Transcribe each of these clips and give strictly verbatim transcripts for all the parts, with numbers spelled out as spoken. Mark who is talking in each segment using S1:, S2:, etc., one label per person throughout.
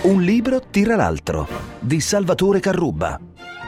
S1: Un libro tira l'altro, di Salvatore Carrubba.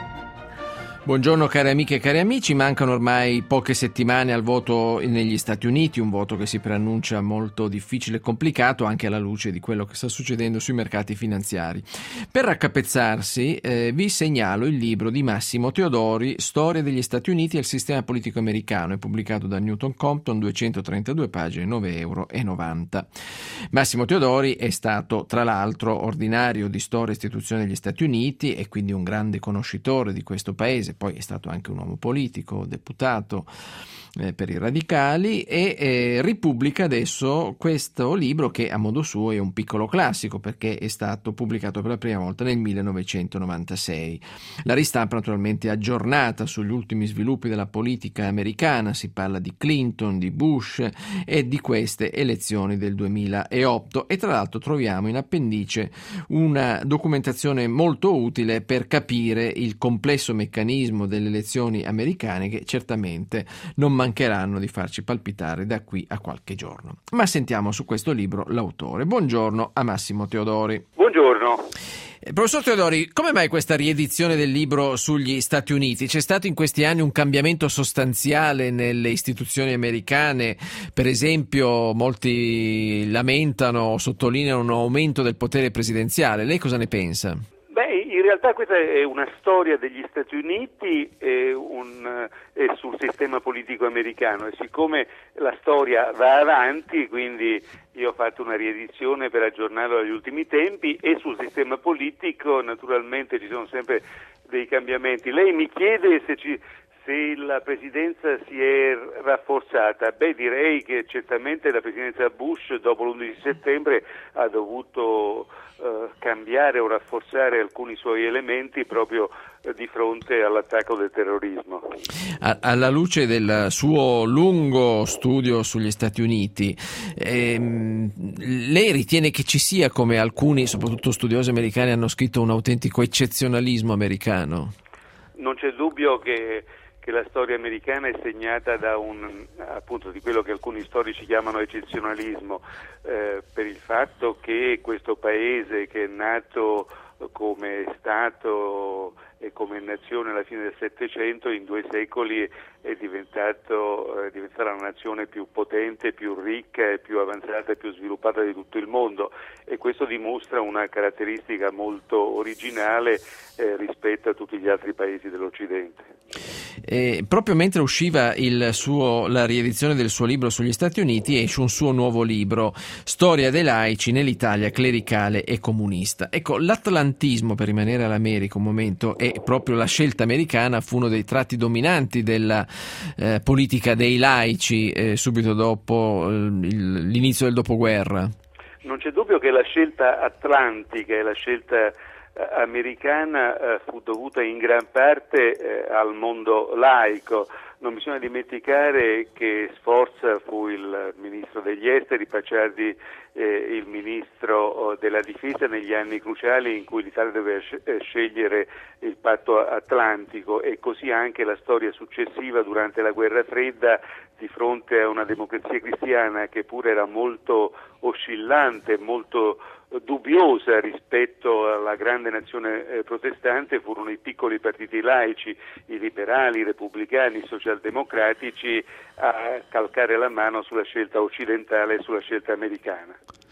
S2: Buongiorno cari amiche e cari amici, mancano ormai poche settimane al voto negli Stati Uniti, un voto che si preannuncia molto difficile e complicato anche alla luce di quello che sta succedendo sui mercati finanziari. Per raccapezzarsi eh, vi segnalo il libro di Massimo Teodori, Storia degli Stati Uniti e il sistema politico americano, è pubblicato da Newton Compton, duecentotrentadue pagine, nove virgola novanta euro. Massimo Teodori è stato tra l'altro ordinario di storia e istituzione degli Stati Uniti e quindi un grande conoscitore di questo paese. Poi è stato anche un uomo politico, deputato eh, per i radicali e eh, ripubblica adesso questo libro che a modo suo è un piccolo classico perché è stato pubblicato per la prima volta nel millenovecentonovantasei. La ristampa naturalmente è aggiornata sugli ultimi sviluppi della politica americana, si parla di Clinton, di Bush e di queste elezioni del duemilaotto e tra l'altro troviamo in appendice una documentazione molto utile per capire il complesso meccanismo delle elezioni americane che certamente non mancheranno di farci palpitare da qui a qualche giorno. Ma sentiamo su questo libro l'autore. Buongiorno a Massimo Teodori.
S3: Buongiorno.
S2: Eh, professor Teodori, come mai questa riedizione del libro sugli Stati Uniti? C'è stato in questi anni un cambiamento sostanziale nelle istituzioni americane? Per esempio, molti lamentano, sottolineano un aumento del potere presidenziale. Lei cosa ne pensa?
S3: In realtà questa è una storia degli Stati Uniti e, un, e sul sistema politico americano e siccome la storia va avanti, quindi io ho fatto una riedizione per aggiornarlo agli ultimi tempi e sul sistema politico naturalmente ci sono sempre dei cambiamenti. Lei mi chiede se ci... Se la presidenza si è rafforzata, beh direi che certamente la presidenza Bush dopo l'undici settembre ha dovuto eh, cambiare o rafforzare alcuni suoi elementi proprio eh, di fronte all'attacco del terrorismo.
S2: Alla luce del suo lungo studio sugli Stati Uniti, ehm, lei ritiene che ci sia, come alcuni, soprattutto studiosi americani, hanno scritto, un autentico eccezionalismo americano?
S3: Non c'è dubbio che che la storia americana è segnata da un, appunto, di quello che alcuni storici chiamano eccezionalismo, eh, per il fatto che questo paese, che è nato come Stato e come nazione alla fine del Settecento, in due secoli è diventato è diventata la nazione più potente, più ricca e più avanzata e più sviluppata di tutto il mondo, e questo dimostra una caratteristica molto originale eh, rispetto a tutti gli altri paesi dell'Occidente.
S2: Eh, proprio mentre usciva il suo, la riedizione del suo libro sugli Stati Uniti, esce un suo nuovo libro, Storia dei laici nell'Italia clericale e comunista. Ecco, l'atlantismo, per rimanere all'America un momento, e proprio la scelta americana fu uno dei tratti dominanti della eh, politica dei laici eh, subito dopo eh, il, l'inizio del dopoguerra.
S3: Non c'è dubbio che la scelta atlantica e la scelta americana eh, fu dovuta in gran parte eh, al mondo laico. Non bisogna dimenticare che Sforza fu il ministro degli esteri, Pacciardi eh, il ministro della difesa negli anni cruciali in cui l'Italia doveva scegliere il patto atlantico, e così anche la storia successiva durante la guerra fredda di fronte a una democrazia cristiana che pure era molto oscillante, molto dubbiosa rispetto alla grande nazione eh, protestante. Furono i piccoli partiti laici, i liberali, i repubblicani, i socialdemocratici a calcare la mano sulla scelta occidentale e sulla scelta americana.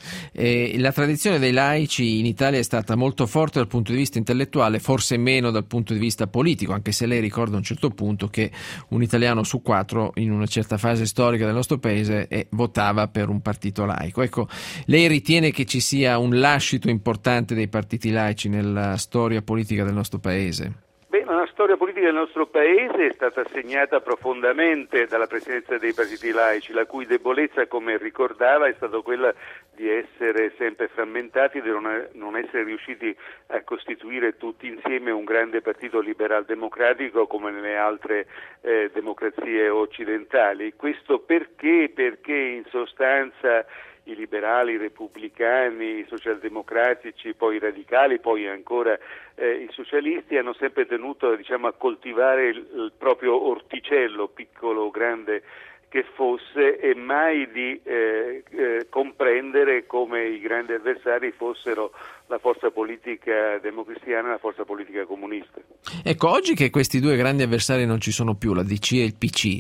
S2: Eh, la tradizione dei laici in Italia è stata molto forte dal punto di vista intellettuale, forse meno dal punto di vista politico, anche se lei ricorda a un certo punto che un italiano su quattro in una certa fase storica del nostro paese eh, votava per un partito laico. Ecco, lei ritiene che ci sia un lascito importante dei partiti laici nella storia politica del nostro paese?
S3: Beh, la storia politica del nostro paese è stata segnata profondamente dalla presenza dei partiti laici, la cui debolezza, come ricordava, è stata quella di essere sempre frammentati, di non essere riusciti a costituire tutti insieme un grande partito liberal-democratico come nelle altre eh, democrazie occidentali. Questo perché? Perché in sostanza i liberali, i repubblicani, i socialdemocratici, poi i radicali, poi ancora eh, i socialisti hanno sempre tenuto, diciamo, a coltivare il, il proprio orticello, piccolo o grande che fosse e mai di eh, eh, comprendere come i grandi avversari fossero la forza politica democristiana e la forza politica comunista.
S2: Ecco, oggi che questi due grandi avversari non ci sono più, la D C e il P C,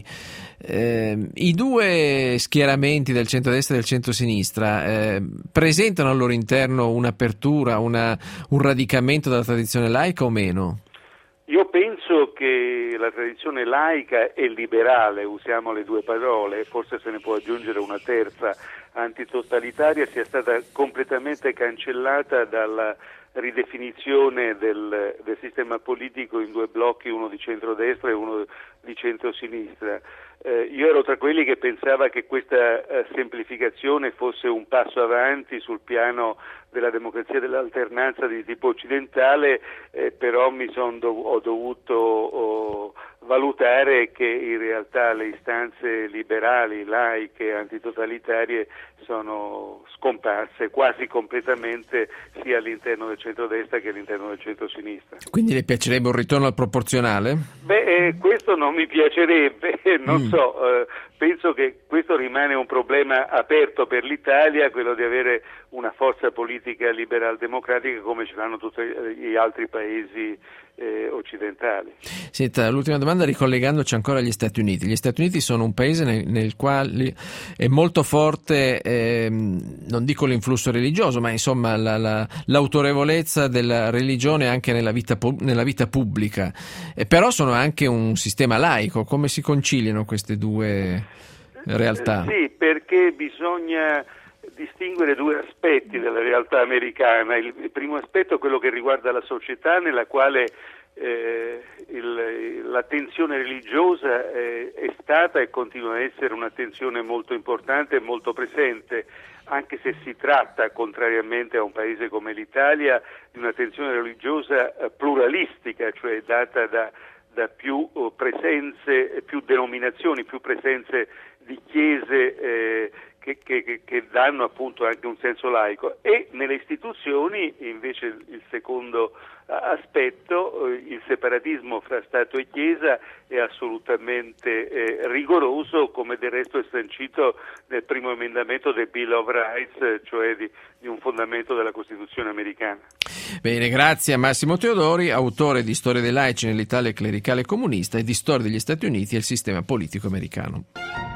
S2: eh, i due schieramenti del centrodestra e del centrosinistra eh, presentano al loro interno un'apertura, una, un radicamento della tradizione laica o meno?
S3: Io penso che la tradizione laica e liberale, usiamo le due parole, forse se ne può aggiungere una terza, antitotalitaria, sia stata completamente cancellata dalla ridefinizione del, del sistema politico in due blocchi, uno di centrodestra e uno di centrosinistra. Eh, io ero tra quelli che pensava che questa eh, semplificazione fosse un passo avanti sul piano della democrazia dell'alternanza di tipo occidentale, eh, però mi son dov- ho dovuto oh, valutare che in realtà le istanze liberali, laiche, antitotalitarie sono scomparse quasi completamente sia all'interno del centrodestra che all'interno del centrosinistra.
S2: Quindi le piacerebbe un ritorno al proporzionale?
S3: Beh, eh, questo non mi piacerebbe, non
S2: Mm.
S3: so, eh, penso che questo rimane un problema aperto per l'Italia, quello di avere una forza politica liberal-democratica come ce l'hanno tutti gli altri paesi eh, occidentali.
S2: Senta, l'ultima domanda ricollegandoci ancora agli Stati Uniti. Gli Stati Uniti sono un paese nel, nel quale è molto forte, ehm, non dico l'influsso religioso, ma insomma la, la, l'autorevolezza della religione anche nella vita, nella vita pubblica. E però sono anche un sistema laico. Come si conciliano queste due realtà?
S3: Eh, sì, perché bisogna distinguere due aspetti della realtà americana. Il, il primo aspetto è quello che riguarda la società, nella quale eh, il, l'attenzione religiosa è, è stata e continua a essere un'attenzione molto importante e molto presente, anche se si tratta, contrariamente a un paese come l'Italia, di un'attenzione religiosa pluralistica, cioè data da, da più presenze, più denominazioni, più presenze di chiese eh, Che, che, che danno appunto anche un senso laico, e nelle istituzioni invece il secondo aspetto, il separatismo fra Stato e Chiesa è assolutamente eh, rigoroso, come del resto è sancito nel primo emendamento del Bill of Rights, cioè di, di un fondamento della Costituzione americana.
S2: Bene, grazie a Massimo Teodori, autore di Storia dei laici nell'Italia clericale comunista e di Storia degli Stati Uniti e il sistema politico americano.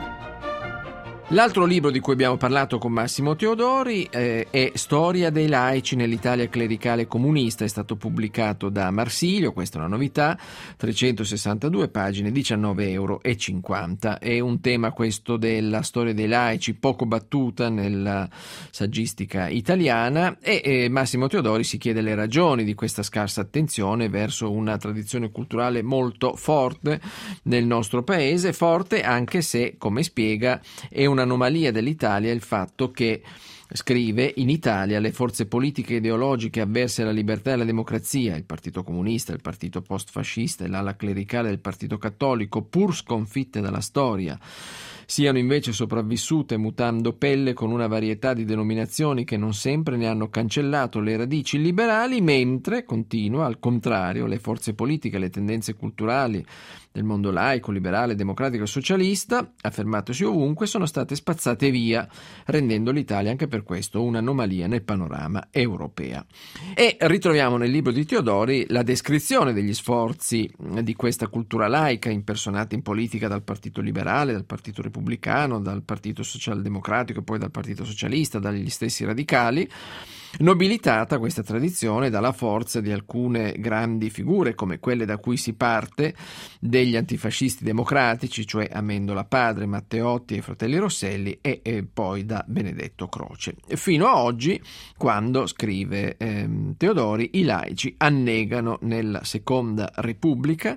S2: L'altro libro di cui abbiamo parlato con Massimo Teodori eh, è Storia dei laici nell'Italia clericale comunista, è stato pubblicato da Marsilio, questa è una novità, trecentosessantadue pagine, diciannove euro e cinquanta. È un tema questo della storia dei laici poco battuta nella saggistica italiana e eh, Massimo Teodori si chiede le ragioni di questa scarsa attenzione verso una tradizione culturale molto forte nel nostro paese, forte anche se, come spiega, è una Un'anomalia dell'Italia è il fatto che, scrive, in Italia le forze politiche e ideologiche avverse alla libertà e alla democrazia, il Partito Comunista, il Partito Postfascista e l'ala clericale del Partito Cattolico, pur sconfitte dalla storia, siano invece sopravvissute mutando pelle con una varietà di denominazioni che non sempre ne hanno cancellato le radici liberali, mentre, continua, al contrario, le forze politiche e le tendenze culturali del mondo laico, liberale, democratico e socialista, affermatosi ovunque, sono state spazzate via, rendendo l'Italia anche per questo un'anomalia nel panorama europeo. E ritroviamo nel libro di Teodori la descrizione degli sforzi di questa cultura laica impersonata in politica dal Partito Liberale, dal Partito Repubblicano, dal Partito Socialdemocratico e poi dal Partito Socialista, dagli stessi radicali, nobilitata questa tradizione dalla forza di alcune grandi figure come quelle da cui si parte degli antifascisti democratici, cioè Amendola padre, Matteotti e fratelli Rosselli e, e poi da Benedetto Croce. Fino a oggi, quando, scrive ehm, Teodori, i laici annegano nella Seconda Repubblica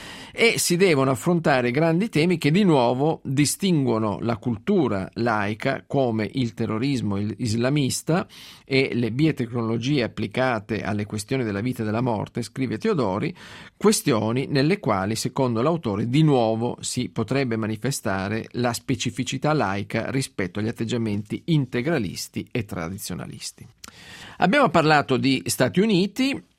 S2: e si devono affrontare grandi temi che di nuovo distinguono la cultura laica come il terrorismo islamista e le biotecnologie applicate alle questioni della vita e della morte, scrive Teodori, questioni nelle quali, secondo l'autore, di nuovo si potrebbe manifestare la specificità laica rispetto agli atteggiamenti integralisti e tradizionalisti. Abbiamo parlato di Stati Uniti.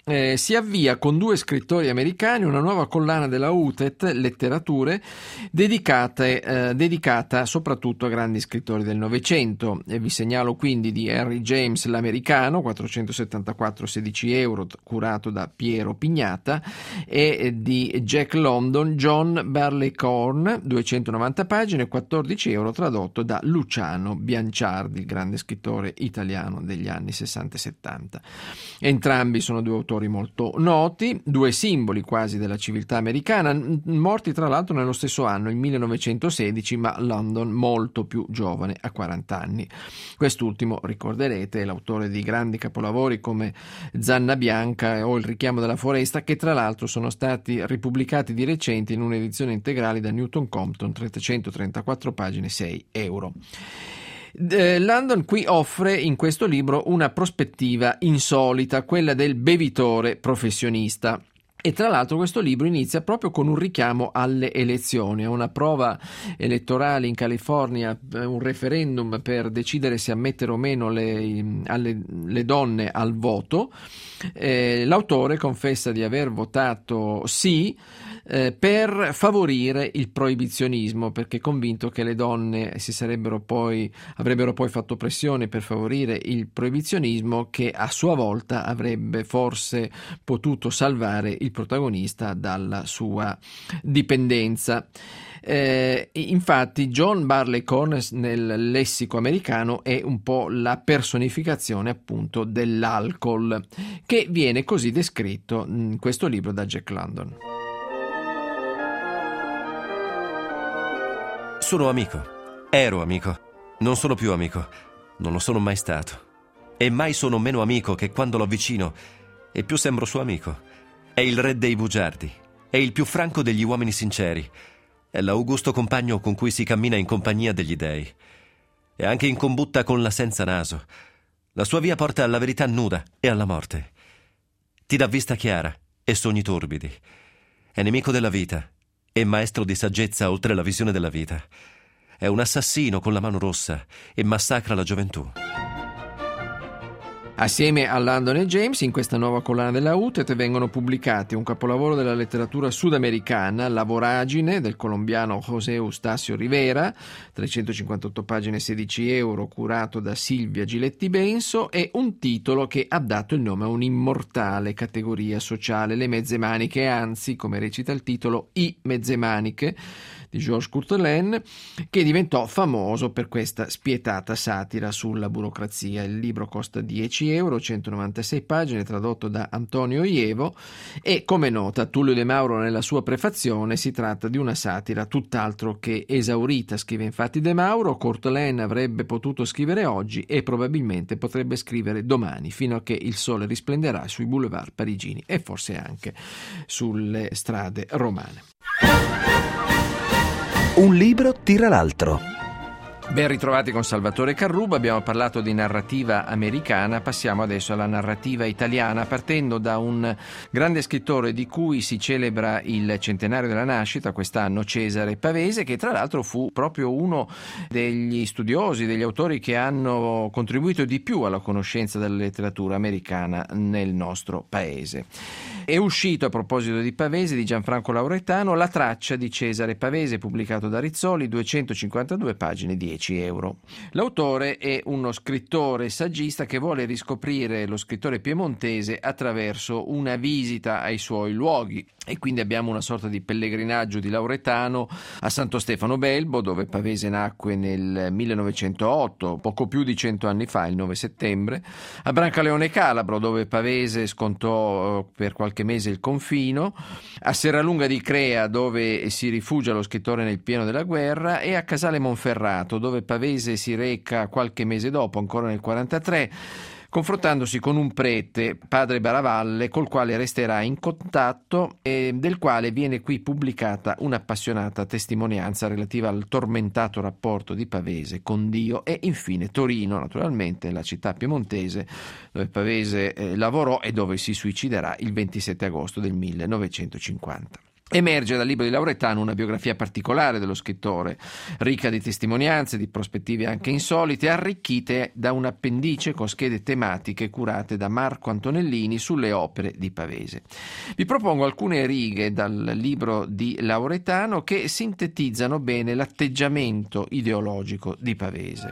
S2: eh, si avvia con due scrittori americani una nuova collana della U T E T, Letterature, dedicate, eh, dedicata soprattutto a grandi scrittori del Novecento. E vi segnalo quindi di Henry James l'americano, quattrocentosettantaquattro sedici euro, curato da Piero Pignata, e di Jack London John Barleycorn, duecentonovanta pagine, quattordici euro, tradotto da Luciano Bianciardi, il grande scrittore italiano degli anni sessanta e settanta. Entrambi sono due autori molto noti, due simboli quasi della civiltà americana, morti tra l'altro nello stesso anno, il millenovecentosedici, ma London molto più giovane, a quaranta anni. Quest'ultimo, ricorderete, è l'autore di grandi capolavori come Zanna Bianca o Il richiamo della foresta, che tra l'altro sono stati ripubblicati di recente in un'edizione integrale da Newton Compton, trecentotrentaquattro pagine, sei euro. London qui offre in questo libro una prospettiva insolita, quella del bevitore professionista. E tra l'altro questo libro inizia proprio con un richiamo alle elezioni, a una prova elettorale in California, un referendum per decidere se ammettere o meno le, alle, le donne al voto. Eh, l'autore confessa di aver votato sì eh, per favorire il proibizionismo, perché è convinto che le donne si sarebbero poi, avrebbero poi fatto pressione per favorire il proibizionismo, che a sua volta avrebbe forse potuto salvare il protagonista dalla sua dipendenza. Eh, infatti John Barleycorn nel lessico americano è un po' la personificazione appunto dell'alcol, che viene così descritto in questo libro da Jack London.
S4: Sono amico, ero amico, non sono più amico, non lo sono mai stato. E mai sono meno amico che quando lo avvicino e più sembro suo amico. È il re dei bugiardi, è il più franco degli uomini sinceri, è l'augusto compagno con cui si cammina in compagnia degli dei. È anche in combutta con la senza naso. La sua via porta alla verità nuda e alla morte. Ti dà vista chiara e sogni torbidi. È nemico della vita e maestro di saggezza oltre la visione della vita. È un assassino con la mano rossa e massacra la gioventù.
S2: Assieme a London e James, in questa nuova collana della U T E T vengono pubblicati un capolavoro della letteratura sudamericana, La voragine, del colombiano José Eustacio Rivera, trecentocinquantotto pagine, sedici euro, curato da Silvia Giletti Benso, e un titolo che ha dato il nome a un'immortale categoria sociale, le mezze maniche, anzi, come recita il titolo, I mezze maniche, di Georges Courtelaine, che diventò famoso per questa spietata satira sulla burocrazia. Il libro costa dieci euro, centonovantasei pagine, tradotto da Antonio Ievo, e come nota Tullio De Mauro nella sua prefazione, si tratta di una satira tutt'altro che esaurita. Scrive infatti De Mauro: Courtelaine avrebbe potuto scrivere oggi e probabilmente potrebbe scrivere domani, fino a che il sole risplenderà sui boulevard parigini e forse anche sulle strade romane.
S1: Un libro tira l'altro.
S2: Ben ritrovati con Salvatore Carrubba. Abbiamo parlato di narrativa americana, passiamo adesso alla narrativa italiana, partendo da un grande scrittore di cui si celebra il centenario della nascita quest'anno, Cesare Pavese, che tra l'altro fu proprio uno degli studiosi, degli autori che hanno contribuito di più alla conoscenza della letteratura americana nel nostro paese. È uscito, a proposito di Pavese, di Gianfranco Lauretano, La traccia di Cesare Pavese, pubblicato da Rizzoli, duecentocinquantadue pagine, dieci euro. L'autore è uno scrittore saggista che vuole riscoprire lo scrittore piemontese attraverso una visita ai suoi luoghi, e quindi abbiamo una sorta di pellegrinaggio di Lauretano a Santo Stefano Belbo, dove Pavese nacque nel millenovecentootto, poco più di cento anni fa, il nove settembre, a Brancaleone Calabro, dove Pavese scontò per qualche mese il confino, a Serralunga di Crea, dove si rifugia lo scrittore nel pieno della guerra, e a Casale Monferrato, dove Pavese si reca qualche mese dopo, ancora nel quarantatré, confrontandosi con un prete, padre Baravalle, col quale resterà in contatto e del quale viene qui pubblicata un'appassionata testimonianza relativa al tormentato rapporto di Pavese con Dio. E infine Torino, naturalmente, la città piemontese dove Pavese eh, lavorò e dove si suiciderà il ventisette agosto del millenovecentocinquanta. Emerge dal libro di Lauretano una biografia particolare dello scrittore, ricca di testimonianze, di prospettive anche insolite, arricchite da un appendice con schede tematiche curate da Marco Antonellini sulle opere di Pavese. Vi propongo alcune righe dal libro di Lauretano che sintetizzano bene l'atteggiamento ideologico di Pavese.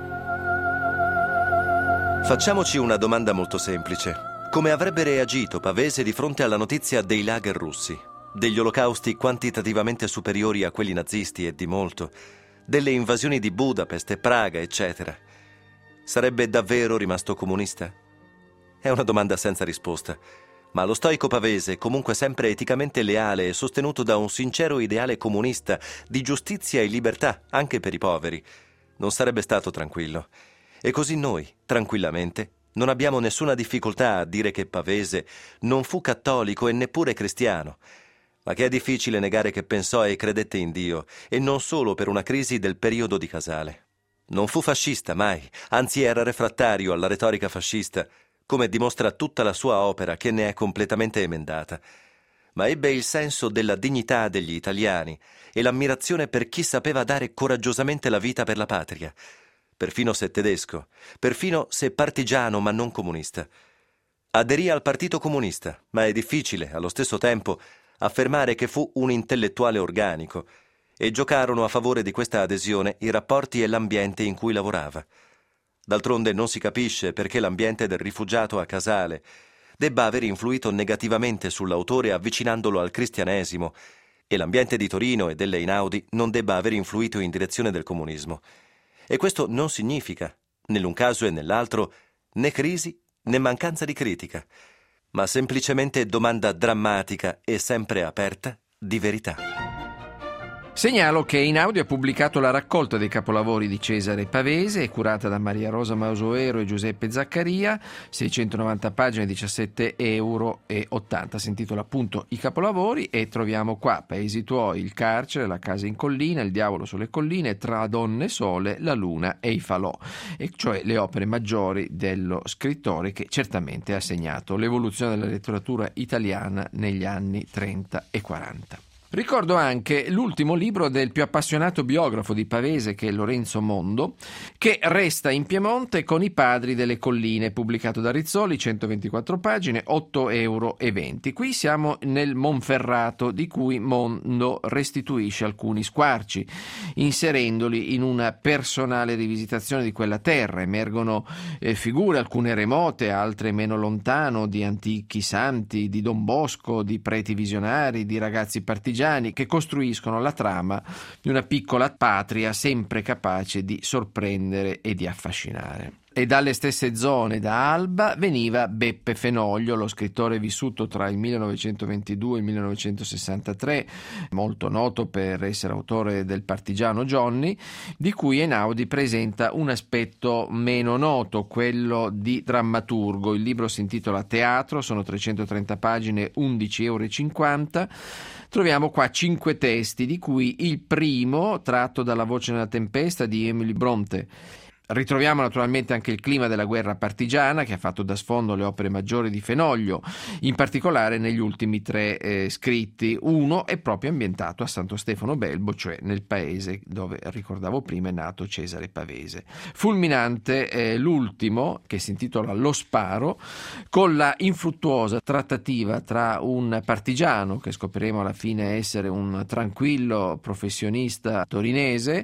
S4: Facciamoci una domanda molto semplice. Come avrebbe reagito Pavese di fronte alla notizia dei lager russi? Degli olocausti quantitativamente superiori a quelli nazisti e di molto, delle invasioni di Budapest e Praga, eccetera. Sarebbe davvero rimasto comunista? È una domanda senza risposta, ma lo stoico Pavese, comunque sempre eticamente leale e sostenuto da un sincero ideale comunista di giustizia e libertà anche per i poveri, non sarebbe stato tranquillo. E così noi, tranquillamente, non abbiamo nessuna difficoltà a dire che Pavese non fu cattolico e neppure cristiano, ma che è difficile negare che pensò e credette in Dio, e non solo per una crisi del periodo di Casale. Non fu fascista mai, anzi era refrattario alla retorica fascista, come dimostra tutta la sua opera che ne è completamente emendata. Ma ebbe il senso della dignità degli italiani e l'ammirazione per chi sapeva dare coraggiosamente la vita per la patria, perfino se tedesco, perfino se partigiano ma non comunista. Aderì al Partito Comunista, ma è difficile, allo stesso tempo, affermare che fu un intellettuale organico, e giocarono a favore di questa adesione i rapporti e l'ambiente in cui lavorava. D'altronde non si capisce perché l'ambiente del rifugiato a Casale debba aver influito negativamente sull'autore avvicinandolo al cristianesimo, e l'ambiente di Torino e delle Einaudi non debba aver influito in direzione del comunismo. E questo non significa, nell'un caso e nell'altro, né crisi né mancanza di critica, ma semplicemente domanda drammatica e sempre aperta di verità.
S2: Segnalo che Einaudi ha pubblicato la raccolta dei capolavori di Cesare Pavese, curata da Maria Rosa Mausoero e Giuseppe Zaccaria, seicentonovanta pagine, diciassette euro e ottanta. Si intitola appunto I capolavori, e troviamo qua Paesi tuoi, Il carcere, La casa in collina, Il diavolo sulle colline, Tra donne sole, La luna e i falò, e cioè le opere maggiori dello scrittore, che certamente ha segnato l'evoluzione della letteratura italiana negli anni trenta e quaranta. Ricordo anche l'ultimo libro del più appassionato biografo di Pavese, che è Lorenzo Mondo, che resta in Piemonte con I padri delle colline, pubblicato da Rizzoli, centoventiquattro pagine, otto euro e venti. Qui siamo nel Monferrato, di cui Mondo restituisce alcuni squarci, inserendoli in una personale rivisitazione di quella terra. Emergono eh, figure, alcune remote, altre meno lontano, di antichi santi, di Don Bosco, di preti visionari, di ragazzi partigiani, che costruiscono la trama di una piccola patria sempre capace di sorprendere e di affascinare. E dalle stesse zone, da Alba, veniva Beppe Fenoglio, lo scrittore vissuto tra il millenovecentoventidue e il millenovecentosessantatré, molto noto per essere autore del Partigiano Johnny, di cui Einaudi presenta un aspetto meno noto, quello di drammaturgo. Il libro si intitola Teatro, sono trecentotrenta pagine, undici euro e cinquanta. Troviamo qua cinque testi, di cui il primo, tratto dalla Voce nella tempesta di Emily Bronte. Ritroviamo naturalmente anche il clima della guerra partigiana, che ha fatto da sfondo le opere maggiori di Fenoglio, in particolare negli ultimi tre eh, scritti. Uno è proprio ambientato a Santo Stefano Belbo, cioè nel paese dove, ricordavo prima, è nato Cesare Pavese. Fulminante è l'ultimo, che si intitola Lo sparo, con la infruttuosa trattativa tra un partigiano, che scopriremo alla fine essere un tranquillo professionista torinese,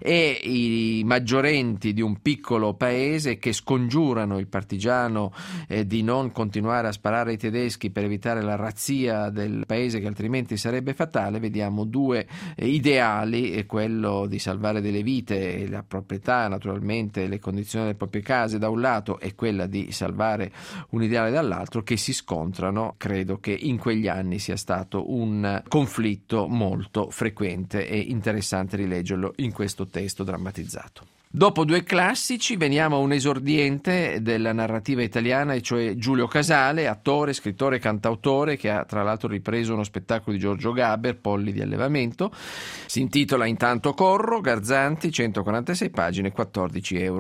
S2: e i maggiorenti di un un piccolo paese, che scongiurano il partigiano eh, di non continuare a sparare ai tedeschi per evitare la razzia del paese, che altrimenti sarebbe fatale. Vediamo due eh, ideali, eh, quello di salvare delle vite e la proprietà, naturalmente le condizioni delle proprie case da un lato, e quella di salvare un ideale dall'altro, che si scontrano. Credo che in quegli anni sia stato un conflitto molto frequente e interessante rileggerlo in questo testo drammatizzato. Dopo due classici veniamo a un esordiente della narrativa italiana, e cioè Giulio Casale, attore, scrittore e cantautore, che ha tra l'altro ripreso uno spettacolo di Giorgio Gaber, Polli di allevamento. Si intitola Intanto corro, Garzanti, centoquarantasei pagine, quattordici euro.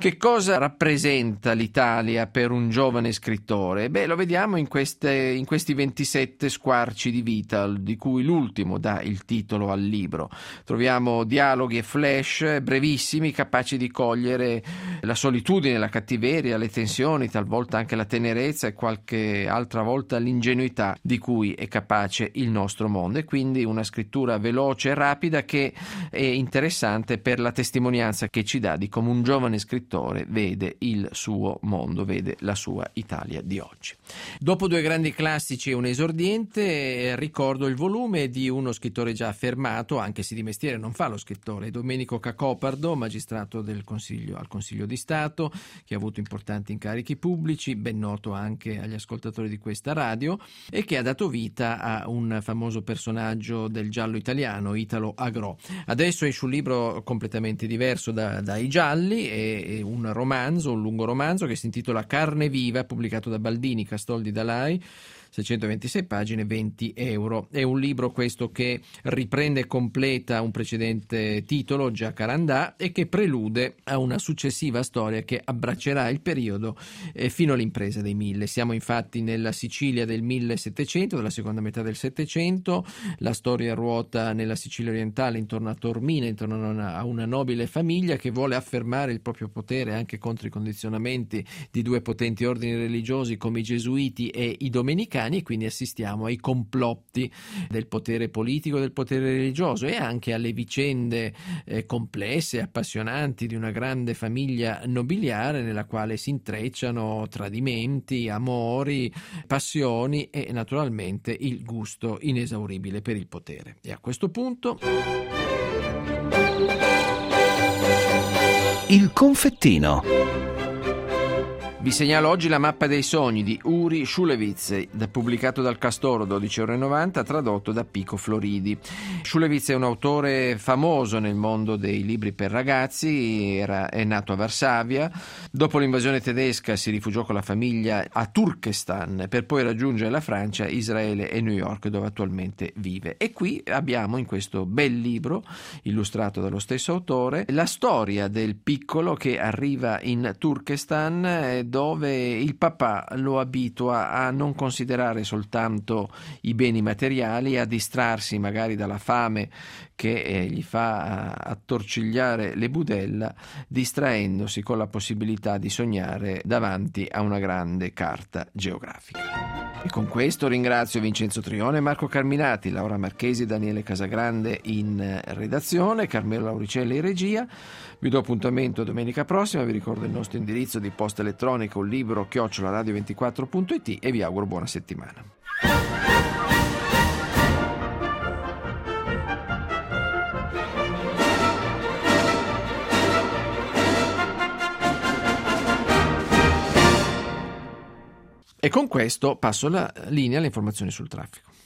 S2: Che cosa rappresenta l'Italia per un giovane scrittore? Beh, lo vediamo in, queste, in questi ventisette squarci di vita, di cui l'ultimo dà il titolo al libro. Troviamo dialoghi e flash brevissimi, capaci di cogliere la solitudine, la cattiveria, le tensioni, talvolta anche la tenerezza e qualche altra volta l'ingenuità di cui è capace il nostro mondo. E quindi una scrittura veloce e rapida che è interessante per la testimonianza che ci dà di come un giovane scrittore vede il suo mondo, vede la sua Italia di oggi. Dopo due grandi classici e un esordiente, ricordo il volume di uno scrittore già affermato, anche se di mestiere non fa lo scrittore, Domenico Cacopardo, magistrato del Consiglio, al Consiglio di Stato, che ha avuto importanti incarichi pubblici, ben noto anche agli ascoltatori di questa radio, e che ha dato vita a un famoso personaggio del giallo italiano, Italo Agrò. Adesso esce un libro completamente diverso da, dai gialli, e un romanzo, un lungo romanzo che si intitola Carne Viva, pubblicato da Baldini, Castoldi, Dalai, seicentoventisei pagine, venti euro. È un libro questo che riprende e completa un precedente titolo, Jacarandà, e che prelude a una successiva storia che abbraccerà il periodo eh, fino all'impresa dei mille. Siamo infatti nella Sicilia del millesettecento, della seconda metà del Settecento. La storia ruota nella Sicilia orientale intorno a Taormina, intorno a una, a una nobile famiglia che vuole affermare il proprio potere anche contro i condizionamenti di due potenti ordini religiosi come i gesuiti e i domenicani, e quindi assistiamo ai complotti del potere politico e del potere religioso e anche alle vicende eh, complesse e appassionanti di una grande famiglia nobiliare nella quale si intrecciano tradimenti, amori, passioni e naturalmente il gusto inesauribile per il potere. E a questo punto
S1: Il confettino.
S2: vi segnalo oggi La mappa dei sogni di Uri Šulevice, pubblicato dal Castoro, dodici euro e novanta, tradotto da Pico Floridi. Šulevice è un autore famoso nel mondo dei libri per ragazzi, era, è nato a Varsavia, dopo l'invasione tedesca si rifugiò con la famiglia a Turkestan per poi raggiungere la Francia, Israele e New York, dove attualmente vive. E qui abbiamo in questo bel libro, illustrato dallo stesso autore, la storia del piccolo che arriva in Turkestan, dove il papà lo abitua a non considerare soltanto i beni materiali, a distrarsi magari dalla fame che eh, gli fa attorcigliare le budella, distraendosi con la possibilità di sognare davanti a una grande carta geografica. E con questo ringrazio Vincenzo Trione, Marco Carminati, Laura Marchesi, Daniele Casagrande in redazione, Carmelo Lauricelli in regia. Vi do appuntamento domenica prossima, vi ricordo il nostro indirizzo di posta elettronica, un libro chiocciola radio ventiquattro punto it, e vi auguro buona settimana. E con questo passo la linea alle informazioni sul traffico.